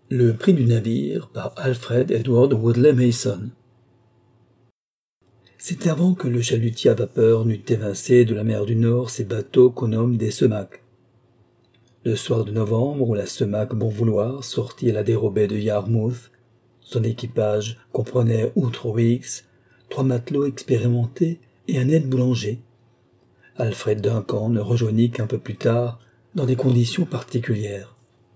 Le prix du navire par Alfred Edward Woodley Mason. C'était avant que le chalutier à vapeur n'eût évincé de la mer du Nord ses bateaux qu'on nomme des semacs. Le soir de novembre, où la semac Bon Vouloir sortit à la dérobée de Yarmouth, son équipage comprenait, outre Weeks, 3 matelots expérimentés et un aide-boulanger. Alfred Duncan ne rejoignit qu'un peu plus tard, dans des conditions particulières.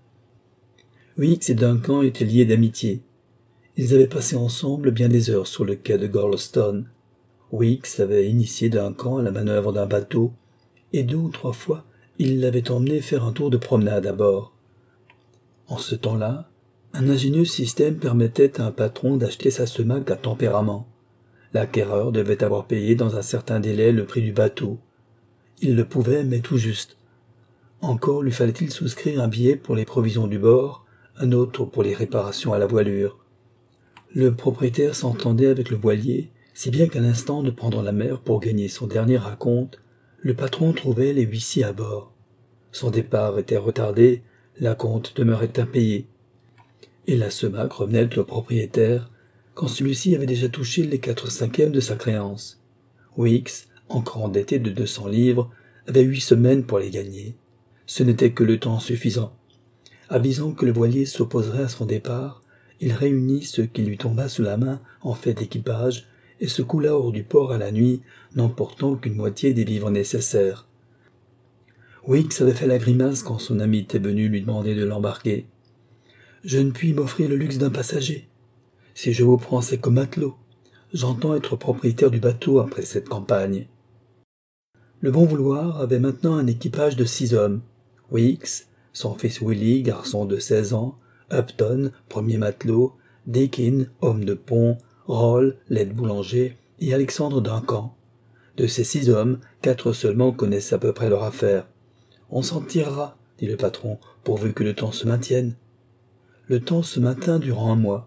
Weeks et Duncan étaient liés d'amitié. Ils avaient passé ensemble bien des heures sur le quai de Gorleston. Weeks avait initié Duncan à la manœuvre d'un bateau, et 2 ou 3 fois, il l'avait emmené faire un tour de promenade à bord. En ce temps-là, un ingénieux système permettait à un patron d'acheter sa semac à tempérament. L'acquéreur devait avoir payé dans un certain délai le prix du bateau. Il le pouvait, mais tout juste. Encore lui fallait-il souscrire un billet pour les provisions du bord, un autre pour les réparations à la voilure. Le propriétaire s'entendait avec le voilier, si bien qu'à l'instant de prendre la mer pour gagner son dernier acompte, le patron trouvait les huissiers à bord. Son départ était retardé, l'acompte demeurait impayé. Et la semac revenait au propriétaire, quand celui-ci avait déjà touché les 4/5 de sa créance. Weeks, encore endetté de 200 livres, avait 8 semaines pour les gagner. Ce n'était que le temps suffisant. Avisant que le voilier s'opposerait à son départ, il réunit ce qui lui tomba sous la main en fait d'équipage et se coula hors du port à la nuit, n'emportant qu'une moitié des vivres nécessaires. Weeks avait fait la grimace quand son ami était venu lui demander de l'embarquer. « Je ne puis m'offrir le luxe d'un passager. Si je vous prends, c'est comme matelot. J'entends être propriétaire du bateau après cette campagne. » Le Bon Vouloir avait maintenant un équipage de 6 hommes. Weeks, son fils Willy, garçon de 16 ans, Upton, premier matelot, Deakin, homme de pont, Roll, l'aide-boulanger, et Alexandre Duncan. De ces 6 hommes, 4 seulement connaissaient à peu près leur affaire. « On s'en tirera, » dit le patron, « pourvu que le temps se maintienne. » Le temps se maintint durant 1 mois.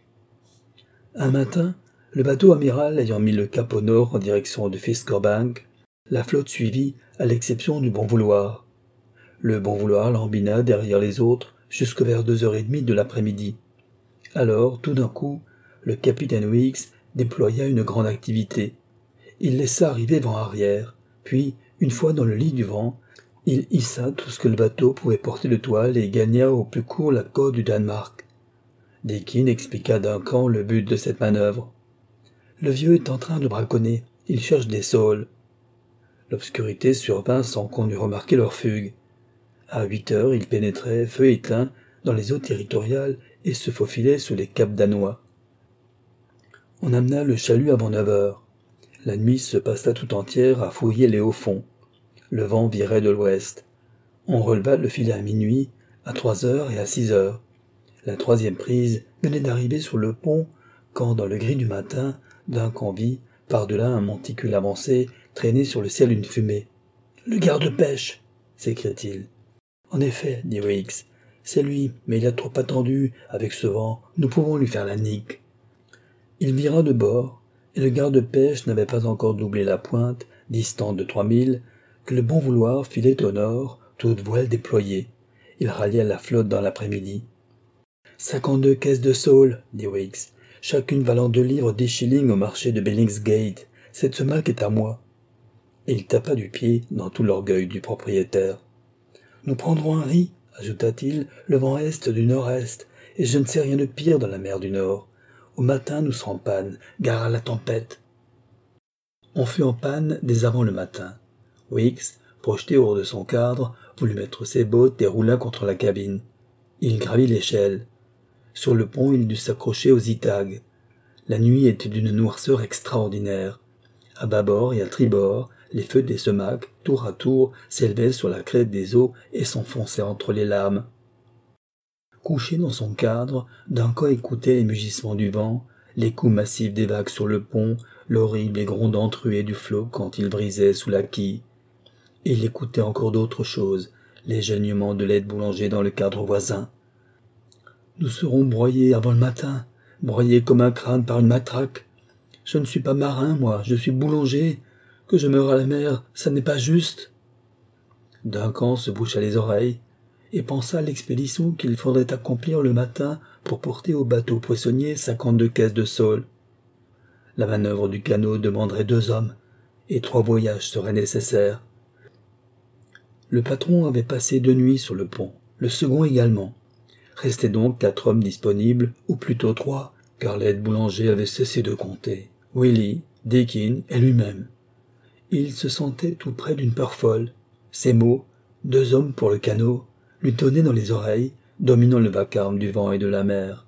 Un matin, le bateau amiral ayant mis le cap au nord en direction de Fiskerbank, la flotte suivit, à l'exception du Bon Vouloir. Le Bon Vouloir lambina derrière les autres jusque vers 2h30 de l'après-midi. Alors, tout d'un coup, le capitaine Weeks déploya une grande activité. Il laissa arriver vent arrière, puis, une fois dans le lit du vent, il hissa tout ce que le bateau pouvait porter de toile et gagna au plus court la côte du Danemark. Deakin expliqua à Duncan le but de cette manœuvre. « Le vieux est en train de braconner, il cherche des saules. » L'obscurité survint sans qu'on eût remarqué leur fugue. À 8h, ils pénétraient, feu éteint, dans les eaux territoriales et se faufilaient sous les caps danois. On amena le chalut avant 9h. La nuit se passa tout entière à fouiller les hauts fonds. Le vent virait de l'ouest. On releva le filet à minuit, à 3h et à 6h. La 3e prise venait d'arriver sur le pont quand, dans le gris du matin, Duncan vit, par-delà un monticule avancé, traîner sur le ciel une fumée. « Le garde-pêche !» s'écria-t-il. « En effet, dit Weeks, c'est lui, mais il a trop attendu, avec ce vent, nous pouvons lui faire la nique. » Il vira de bord, et le garde-pêche n'avait pas encore doublé la pointe, distante de 3000, que le Bon Vouloir filait au nord, toute voile déployée. Il rallia la flotte dans l'après-midi. « 52 caisses de saules, dit Weeks, chacune valant 2 livres 10 shillings au marché de Billingsgate. Cette semac est à moi. » Et il tapa du pied dans tout l'orgueil du propriétaire. « Nous prendrons un riz, ajouta-t-il, le vent est du nord-est, et je ne sais rien de pire dans la mer du Nord. Au matin, nous serons en panne, gare à la tempête. » On fut en panne dès avant le matin. Weeks, projeté hors de son cadre, voulut mettre ses bottes et roula contre la cabine. Il gravit l'échelle. Sur le pont, il dut s'accrocher aux itagues. La nuit était d'une noirceur extraordinaire. À bâbord et à tribord, les feux des semacs, tour à tour, s'élevaient sur la crête des eaux et s'enfonçaient entre les lames. Couché dans son cadre, Duncan écoutait les mugissements du vent, les coups massifs des vagues sur le pont, l'horrible et grondante ruée du flot quand il brisait sous la quille. Et il écoutait encore d'autres choses, les geignements de l'aide-boulanger dans le cadre voisin. « Nous serons broyés avant le matin, broyés comme un crâne par une matraque. Je ne suis pas marin, moi, je suis boulanger. Que je meure à la mer, ça n'est pas juste. » Duncan se boucha les oreilles. et pensa à l'expédition qu'il faudrait accomplir le matin pour porter au bateau poissonnier 52 caisses de saule. La manœuvre du canot demanderait 2 hommes, et 3 voyages seraient nécessaires. Le patron avait passé 2 nuits sur le pont, le second également. Restaient donc 4 hommes disponibles, ou plutôt 3, car l'aide boulanger avait cessé de compter. Willy, Deakin et lui-même. Il se sentait tout près d'une peur folle. Ces mots, 2 hommes pour le canot, lui tonnaient dans les oreilles, dominant le vacarme du vent et de la mer.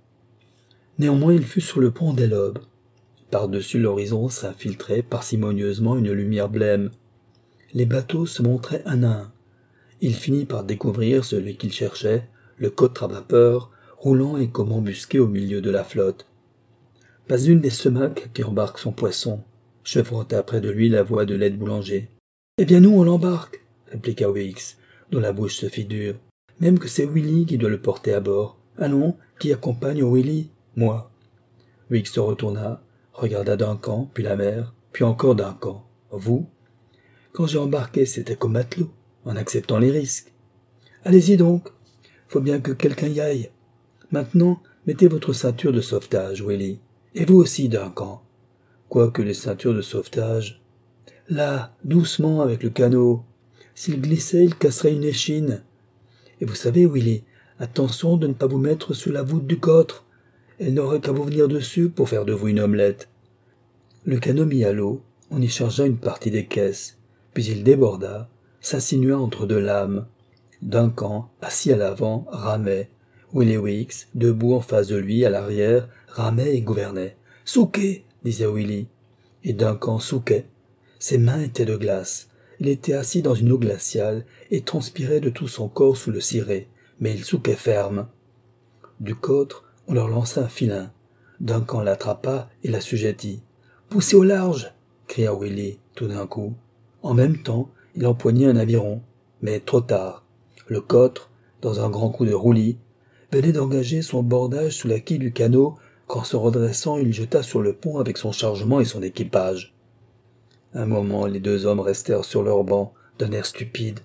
Néanmoins il fut sur le pont dès l'aube. Par-dessus l'horizon s'infiltrait parcimonieusement une lumière blême. Les bateaux se montraient un à un. Il finit par découvrir celui qu'il cherchait, le cotre à vapeur, roulant et comme embusqué au milieu de la flotte. Pas une des semacs qui embarquent son poisson, chevrota près de lui la voix de l'aide boulanger. « Eh bien nous, on l'embarque !» répliqua Weeks, dont la bouche se fit dure. « Même que c'est Willy qui doit le porter à bord. Allons, qui accompagne Willy ? Moi. » Weeks se retourna, regarda Duncan, puis la mer, puis encore Duncan. « Vous ? Quand j'ai embarqué, c'était comme matelot, en acceptant les risques. Allez-y donc, faut bien que quelqu'un y aille. Maintenant, mettez votre ceinture de sauvetage, Willy. Et vous aussi, Duncan. Quoique les ceintures de sauvetage... Là, doucement avec le canot. S'il glissait, il casserait une échine. Et vous savez, Willy, attention de ne pas vous mettre sous la voûte du cotre. Elle n'aurait qu'à vous venir dessus pour faire de vous une omelette. » Le canot mis à l'eau, on y chargea une partie des caisses, puis il déborda, s'insinua entre 2 lames. Duncan, assis à l'avant, ramait. Willy Weeks, debout en face de lui, à l'arrière, ramait et gouvernait. « Souquez !» disait Willy. Et Duncan souquait. Ses mains étaient de glace. Il était assis dans une eau glaciale et transpirait de tout son corps sous le ciré, mais il souquait ferme. Du cotre, on leur lança un filin. Duncan l'attrapa et l'assujettit. « Poussez au large !» cria Willy, tout d'un coup. En même temps, il empoignait un aviron, mais trop tard. Le cotre, dans un grand coup de roulis, venait d'engager son bordage sous la quille du canot quand, se redressant, il jeta sur le pont avec son chargement et son équipage. Un moment, les 2 hommes restèrent sur leur banc, d'un air stupide.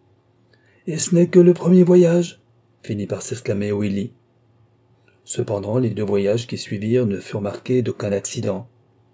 « Et ce n'est que le premier voyage !» finit par s'exclamer Willy. Cependant, les 2 voyages qui suivirent ne furent marqués d'aucun accident.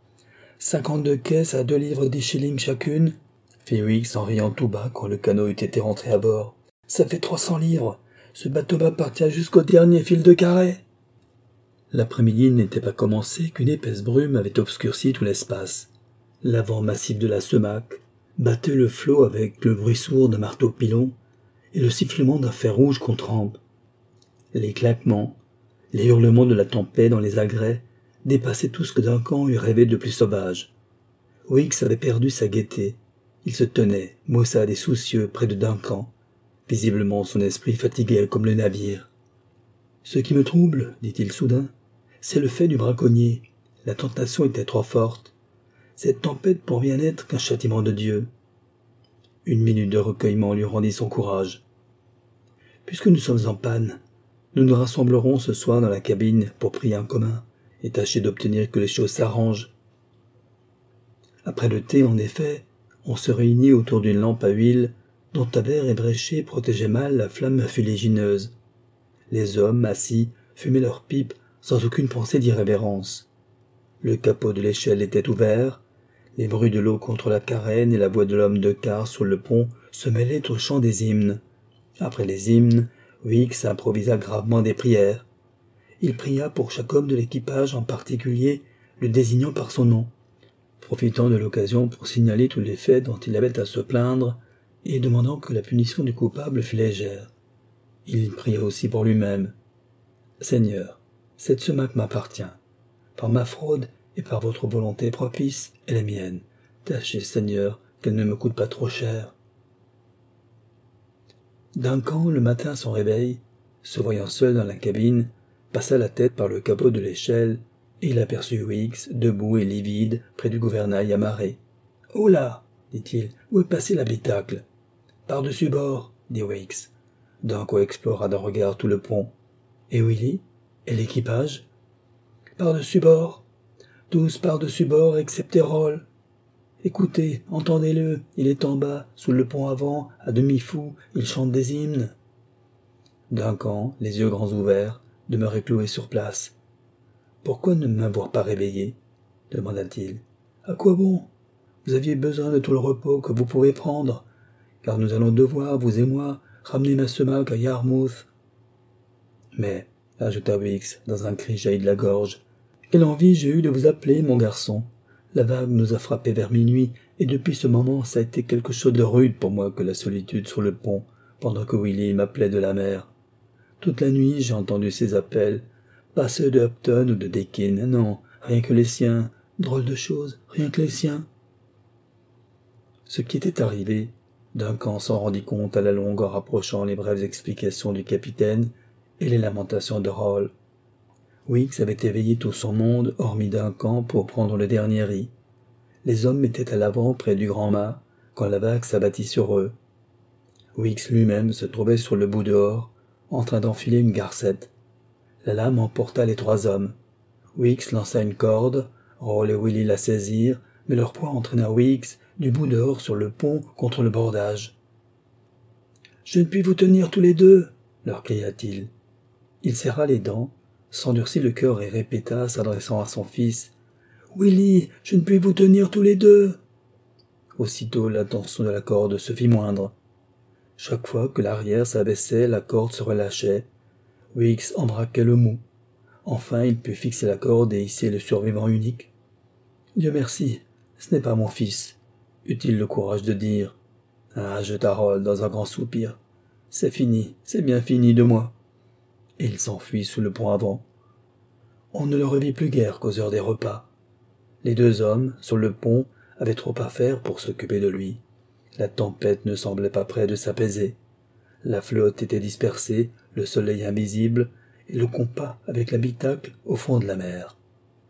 52 caisses à 2 livres 10 shillings chacune, fit Weeks en riant tout bas quand le canot eut été rentré à bord. Ça fait 300 livres. Ce bateau m'appartient jusqu'au dernier fil de carré. L'après-midi n'était pas commencé qu'une épaisse brume avait obscurci tout l'espace. L'avant massif de la semac battait le flot avec le bruit sourd d'un marteau-pilon et le sifflement d'un fer rouge qu'on trempe. Les claquements, les hurlements de la tempête dans les agrès dépassaient tout ce que Duncan eût rêvé de plus sauvage. Weeks avait perdu sa gaieté. Il se tenait, maussade et soucieux, près de Duncan. Visiblement son esprit fatigué comme le navire. « Ce qui me trouble, dit-il soudain, c'est le fait du braconnier. La tentation était trop forte. Cette tempête pour bien n'être qu'un châtiment de Dieu. » Une minute de recueillement lui rendit son courage. « Puisque nous sommes en panne, nous nous rassemblerons ce soir dans la cabine pour prier en commun et tâcher d'obtenir que les choses s'arrangent. » Après le thé, en effet, on se réunit autour d'une lampe à huile dont un verre ébréché protégeait mal la flamme fuligineuse. Les hommes, assis, fumaient leurs pipes sans aucune pensée d'irrévérence. Le capot de l'échelle était ouvert, les bruits de l'eau contre la carène et la voix de l'homme de quart sur le pont se mêlaient au chant des hymnes. Après les hymnes, Weeks improvisa gravement des prières. Il pria pour chaque homme de l'équipage en particulier, le désignant par son nom, profitant de l'occasion pour signaler tous les faits dont il avait à se plaindre et demandant que la punition du coupable fût légère. Il pria aussi pour lui-même. « Seigneur, cette semac m'appartient. Par ma fraude et par votre volonté propice, elle est mienne. Tâchez, Seigneur, qu'elle ne me coûte pas trop cher. » Duncan, le matin à son réveil, se voyant seul dans la cabine, passa la tête par le capot de l'échelle et il aperçut Weeks, debout et livide, près du gouvernail amarré. « Oh là !» dit-il, « où est passé l'habitacle ?»« Par-dessus bord, » dit Weeks. Duncan explora d'un regard tout le pont. « Et Willy ? Et l'équipage ?»« Par-dessus bord. Tous par-dessus bord, excepté Roll. Écoutez, entendez-le, il est en bas, sous le pont avant, à demi fou, il chante des hymnes. » Duncan, les yeux grands ouverts, demeurait cloué sur place. « Pourquoi ne m'avoir pas réveillé ?» demanda-t-il. « À quoi bon? Vous aviez besoin de tout le repos que vous pouvez prendre, car nous allons devoir, vous et moi, ramener ma semaque à Yarmouth. » « Mais, » ajouta Weeks, dans un cri jailli de la gorge, « quelle envie j'ai eue de vous appeler, mon garçon. La vague nous a frappés vers minuit, et depuis ce moment, ça a été quelque chose de rude pour moi que la solitude sur le pont, pendant que Willy m'appelait de la mer. Toute la nuit, j'ai entendu ses appels, pas ceux de Upton ou de Deakin, non, rien que les siens. Drôle de chose, rien que les siens. » Ce qui était arrivé, Duncan s'en rendit compte à la longue en rapprochant les brèves explications du capitaine et les lamentations de Hall. Weeks avait éveillé tout son monde, hormis Duncan, pour prendre le dernier riz. Les hommes étaient à l'avant près du grand mât, quand la vague s'abattit sur eux. Weeks lui-même se trouvait sur le bout dehors, en train d'enfiler une garcette. La lame emporta les 3 hommes. Weeks lança une corde, Hall et Willy la saisirent, mais leur poids entraîna Weeks du bout dehors sur le pont contre le bordage. « Je ne puis vous tenir tous les deux !» leur cria-t-il. Il serra les dents, s'endurcit le cœur et répéta, s'adressant à son fils, « Willy, je ne puis vous tenir tous les deux !» Aussitôt la tension de la corde se fit moindre. Chaque fois que l'arrière s'abaissait, la corde se relâchait. Weeks embraquait le mou. Enfin, il put fixer la corde et hisser le survivant unique. « Dieu merci, ce n'est pas mon fils, » eut-il le courage de dire. « Ah, jeta Hall dans un grand soupir. C'est fini, c'est bien fini de moi. » Et il s'enfuit sous le pont avant. On ne le revit plus guère qu'aux heures des repas. Les 2 hommes, sur le pont, avaient trop à faire pour s'occuper de lui. La tempête ne semblait pas près de s'apaiser. La flotte était dispersée, le soleil invisible, et le compas avec l'habitacle au fond de la mer.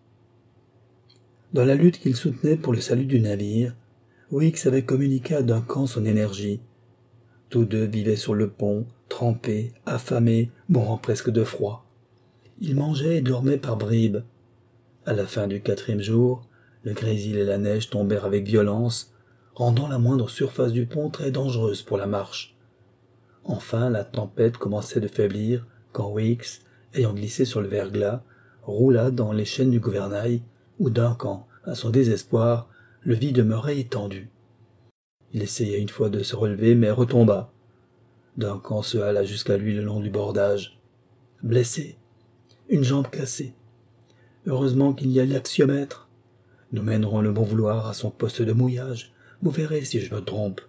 Dans la lutte qu'il soutenait pour le salut du navire, Weeks avait communiqué à Duncan son énergie. Tous 2 vivaient sur le pont, trempés, affamés, mourant presque de froid. Ils mangeaient et dormaient par bribes. À la fin du 4e jour, le grésil et la neige tombèrent avec violence, rendant la moindre surface du pont très dangereuse pour la marche. Enfin, la tempête commençait de faiblir quand Weeks, ayant glissé sur le verglas, roula dans les chaînes du gouvernail, où Duncan, à son désespoir, le vit demeurer étendu. Il essaya une fois de se relever, mais retomba. Duncan se hala jusqu'à lui le long du bordage. Blessé, une jambe cassée. Heureusement qu'il y a l'axiomètre. Nous mènerons le bon vouloir à son poste de mouillage. Vous verrez si je me trompe.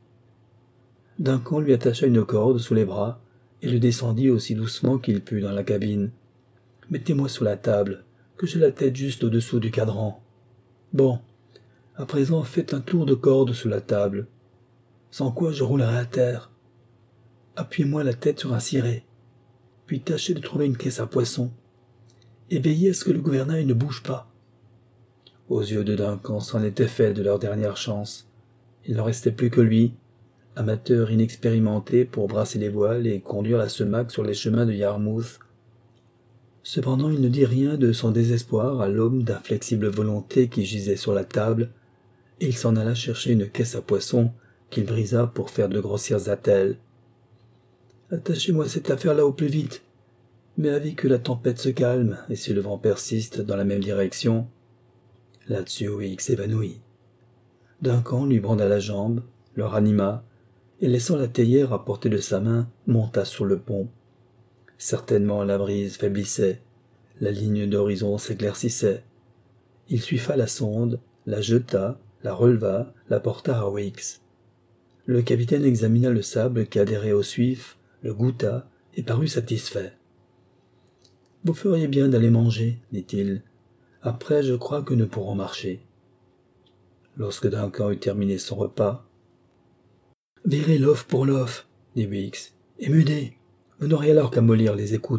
Duncan lui attacha une corde sous les bras et le descendit aussi doucement qu'il put dans la cabine. « Mettez-moi sous la table, que j'ai la tête juste au-dessous du cadran. Bon, à présent faites un tour de corde sous la table, sans quoi je roulerai à terre. Appuyez-moi la tête sur un ciré, puis tâchez de trouver une caisse à poissons, et veillez à ce que le gouvernail ne bouge pas. » Aux yeux de Duncan, c'en était fait de leur dernière chance. Il ne restait plus que lui, amateur inexpérimenté pour brasser les voiles et conduire la semaque sur les chemins de Yarmouth. Cependant, il ne dit rien de son désespoir à l'aube d'inflexible volonté qui gisait sur la table, et il s'en alla chercher une caisse à poissons qu'il brisa pour faire de grossières attelles. « Attachez-moi cette affaire-là au plus vite, mais avis que la tempête se calme, et si le vent persiste dans la même direction. » Là-dessus, Weeks s'évanouit. Duncan lui banda la jambe, le ranima, et laissant la théière à portée de sa main, monta sur le pont. Certainement la brise faiblissait, la ligne d'horizon s'éclaircissait. Il suiva la sonde, la jeta, la releva, la porta à Weeks. Le capitaine examina le sable qui adhérait au suif, le goûta et parut satisfait. « Vous feriez bien d'aller manger, dit-il. Après, je crois que nous pourrons marcher. » Lorsque Duncan eut terminé son repas, « Virez l'off pour l'off, dit Weeks, et mudez. Vous n'aurez alors qu'à mollir les écoutes. »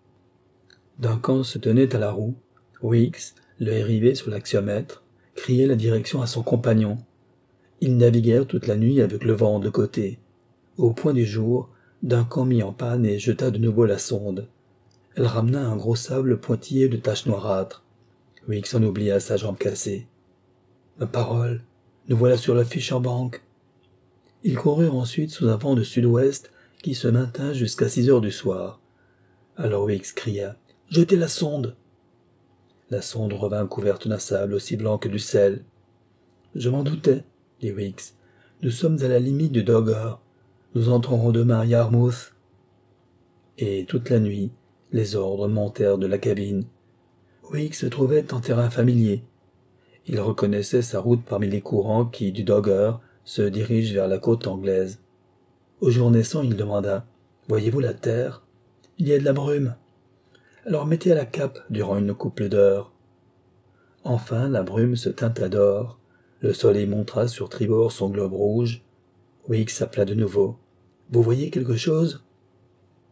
Duncan se tenait à la roue. Weeks, l'œil rivé sur l'axiomètre, criait la direction à son compagnon. Ils naviguèrent toute la nuit avec le vent de côté. Au point du jour, Duncan mit en panne et jeta de nouveau la sonde. Elle ramena un gros sable pointillé de taches noirâtres. Weeks en oublia sa jambe cassée. « Ma parole, nous voilà sur la Fisher Bank. » Ils coururent ensuite sous un vent de sud-ouest qui se maintint jusqu'à 6 heures du soir. Alors Weeks cria « Jetez la sonde !» La sonde revint couverte d'un sable aussi blanc que du sel. « Je m'en doutais, » dit Weeks. « Nous sommes à la limite du Dogger. Nous entrerons demain à Yarmouth. » Et toute la nuit, les ordres montèrent de la cabine. Weeks se trouvait en terrain familier. Il reconnaissait sa route parmi les courants qui, du Dogger, se dirigent vers la côte anglaise. Au jour naissant, il demanda « Voyez-vous la terre ? Il y a de la brume. Alors mettez à la cape durant une couple d'heures. » Enfin, la brume se teinta d'or. Le soleil montra sur tribord son globe rouge. Weeks s'appela de nouveau. « Vous voyez quelque chose ?»« Oui, »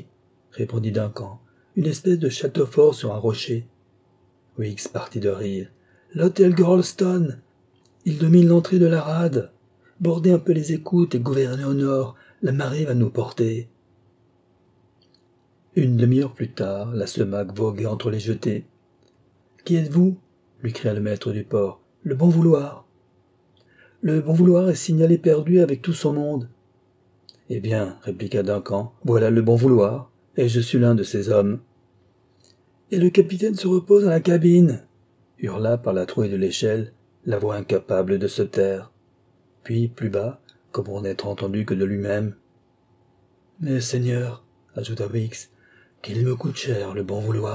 répondit Duncan. « Une espèce de château fort sur un rocher. » Weeks partit de rire. « L'hôtel Gorleston. Il domine l'entrée de la rade. Bordez un peu les écoutes et gouvernez au nord. La marée va nous porter. » Une demi-heure plus tard, la Semac voguait entre les jetées. « Qui êtes-vous » lui cria le maître du port. « Le Bon Vouloir. »« Le Bon Vouloir est signalé perdu avec tout son monde. »« Eh bien, répliqua Duncan, voilà le Bon Vouloir, et je suis l'un de ces hommes. »« Et le capitaine se repose dans la cabine » hurla par la trouée de l'échelle la voix incapable de se taire. Puis, plus bas, comme pour n'être entendu que de lui-même. « Mais Seigneur, ajouta Weeks, qu'il me coûte cher le Bon Vouloir. »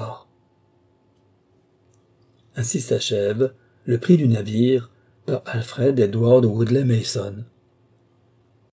Ainsi s'achève Le prix du navire par Alfred Edward Woodley Mason.